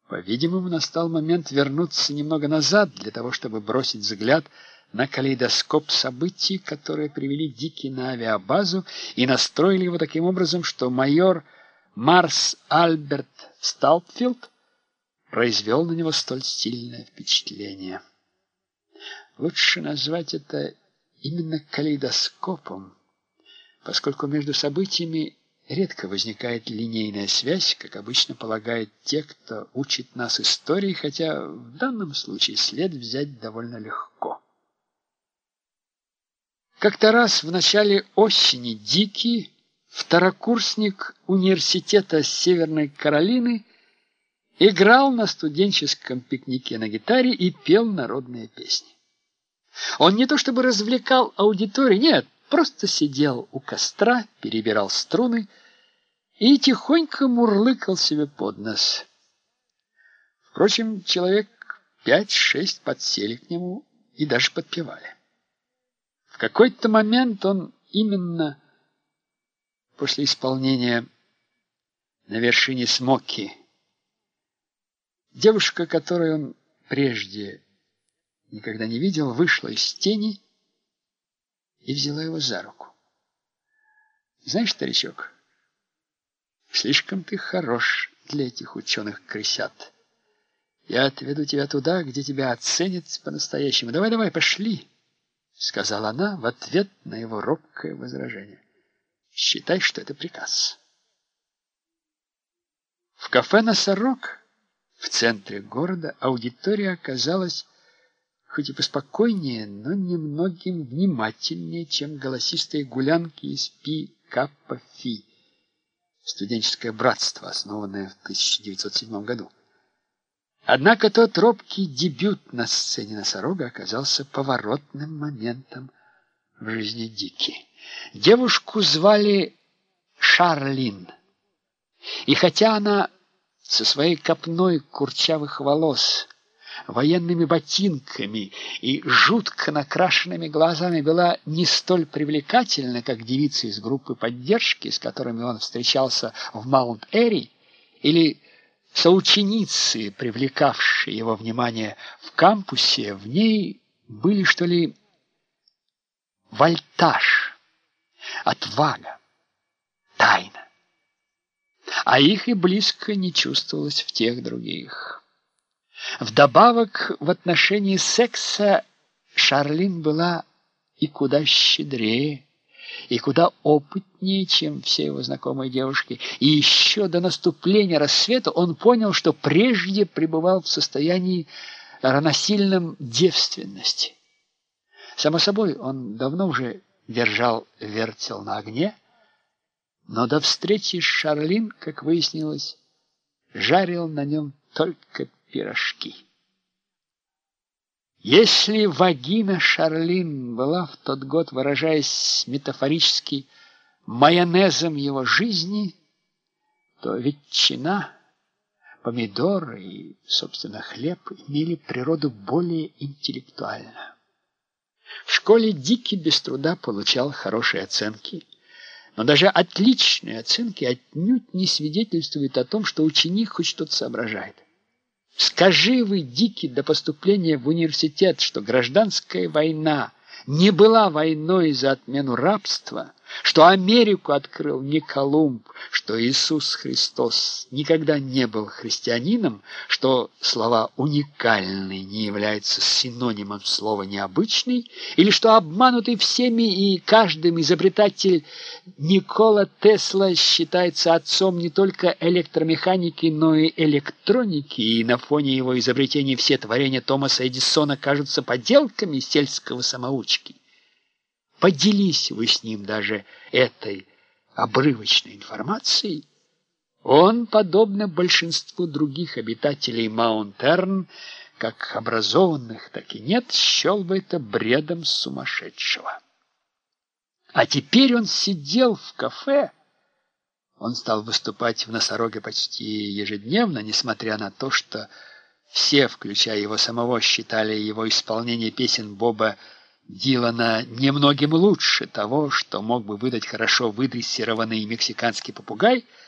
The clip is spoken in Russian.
По-видимому, настал момент вернуться немного назад, для того, чтобы бросить взгляд на калейдоскоп событий, которые привели Дики на авиабазу и настроили его таким образом, что майор Марс Альберт Стаупфилд произвел на него столь сильное впечатление. Лучше назвать это именно калейдоскопом, поскольку между событиями редко возникает линейная связь, как обычно полагают те, кто учит нас истории, хотя в данном случае след взять довольно легко. Как-то раз в начале осени Дики, второкурсник университета Северной Каролины, играл на студенческом пикнике на гитаре и пел народные песни. Он не то чтобы развлекал аудиторию, нет, просто сидел у костра, перебирал струны и тихонько мурлыкал себе под нос. Впрочем, человек 5-6 подсели к нему и даже подпевали. В какой-то момент он именно после исполнения «На вершине Смоки» девушка, которую он прежде никогда не видел, вышла из тени и взяла его за руку. «Знаешь, старичок, слишком ты хорош для этих ученых-крысят. Я отведу тебя туда, где тебя оценят по-настоящему. Давай, пошли», — сказала она в ответ на его робкое возражение. «Считай, что это приказ». В кафе «Носорог» в центре города аудитория оказалась хоть и поспокойнее, но немногим внимательнее, чем голосистые гулянки из Пи Каппа Фи, студенческое братство, основанное в 1907 году. Однако тот робкий дебют на сцене «Носорога» оказался поворотным моментом в жизни Дики. Девушку звали Шарлин, и хотя она со своей копной курчавых волос, военными ботинками и жутко накрашенными глазами была не столь привлекательна, как девицы из группы поддержки, с которыми он встречался в Маунт-Эри, или соученицы, привлекавшие его внимание в кампусе, в ней были, что ли, вольтаж, отвага, тайна. А их и близко не чувствовалось в тех других. Вдобавок, в отношении секса Шарлин была и куда щедрее, и куда опытнее, чем все его знакомые девушки. И еще до наступления рассвета он понял, что прежде пребывал в состоянии равносильном девственности. Само собой, он давно уже держал вертел на огне, но до встречи с Шарлин, как выяснилось, жарил на нем только пирожки. Если вагина Шарлин была в тот год, выражаясь метафорически, майонезом его жизни, то ветчина, помидоры и, собственно, хлеб имели природу более интеллектуальную. В школе Дики без труда получал хорошие оценки, но даже отличные оценки отнюдь не свидетельствуют о том, что ученик хоть что-то соображает. Скажи вы, Дики, до поступления в университет, что гражданская война не была войной за отмену рабства, что Америку открыл не Колумб, что Иисус Христос никогда не был христианином, что слова «уникальный» не являются синонимом слова «необычный», или что обманутый всеми и каждым изобретатель Никола Тесла считается отцом не только электромеханики, но и электроники, и на фоне его изобретений все творения Томаса Эдисона кажутся поделками сельского самоучки. Поделись вы с ним даже этой обрывочной информацией, он, подобно большинству других обитателей Маунт-Эрн, как образованных, так и нет, счел бы это бредом сумасшедшего. А теперь он сидел в кафе. Он стал выступать в «Носороге» почти ежедневно, несмотря на то, что все, включая его самого, считали его исполнение песен Боба Дилана немногим лучше того, что мог бы выдать хорошо выдрессированный мексиканский попугай.